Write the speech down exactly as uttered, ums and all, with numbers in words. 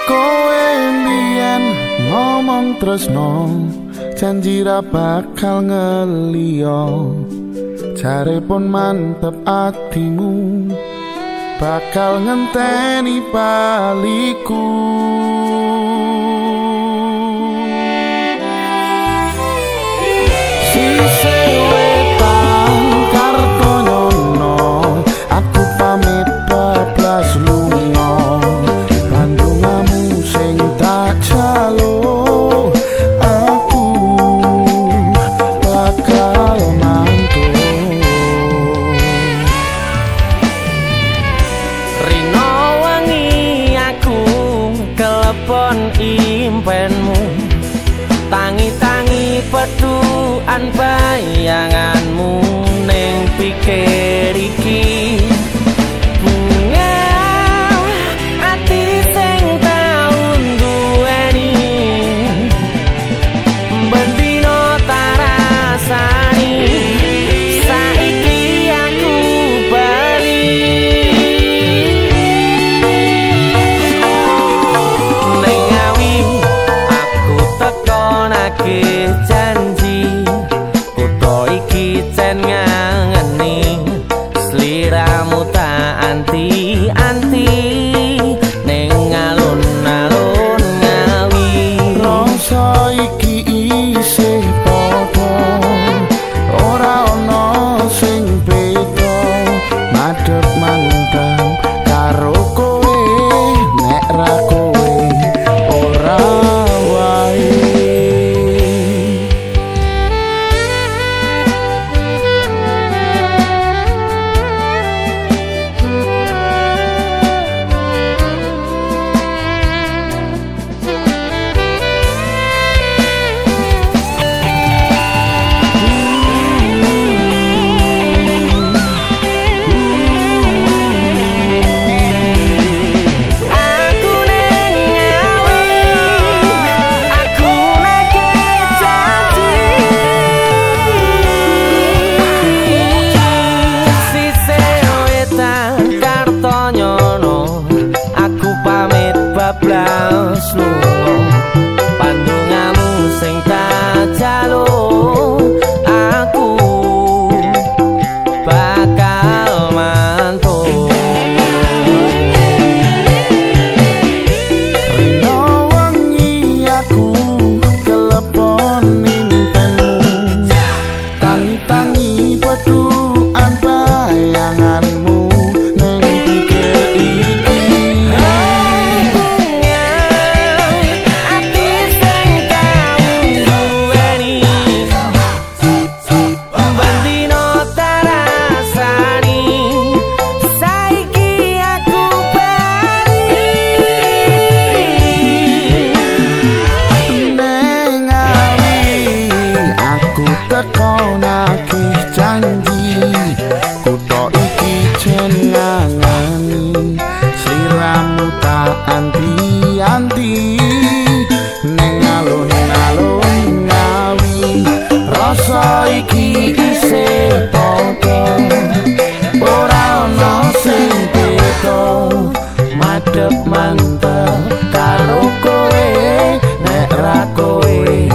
Kowe mbiyen ngomong tresno, janji ra bakal ngeliyo. Jare pun mantep atimu, bakal ngenteni baliku. Sise wetan karto nyono, aku pamit bablas lunga. Bandungamu sing tak jalo, aku bakal mantu. Rino wengi aku kelepon impenmu, tangi-tangi peduan bayanganmu ning pikir iki. Bunga ati sing tau duweni, bendino tak rasani, saiki aku bali. Ning ngawi aku tekonake janji, kutho iki jan ngangeni, sliramu tak anti-anti ning alun-alun ngawi. Rasa iki isih padha, ora ana sing beda. Madhep mandang karo kowe, nek ra kowe ora wae. Bablas lunga, pandungamu sing tak jalo, aku bakal mantu. Rino wengi aku kelepon impenmu, tangi-tangi peduan bayanganmu ning pikir iki. Tekonake janji, kutho iki jen ngangeni, sliramu tak anti-anti ning alun-alun ngawi. Rasa iki isih padha, ora ana sing beda. Madhep mantep karo kowe, nek ra kowe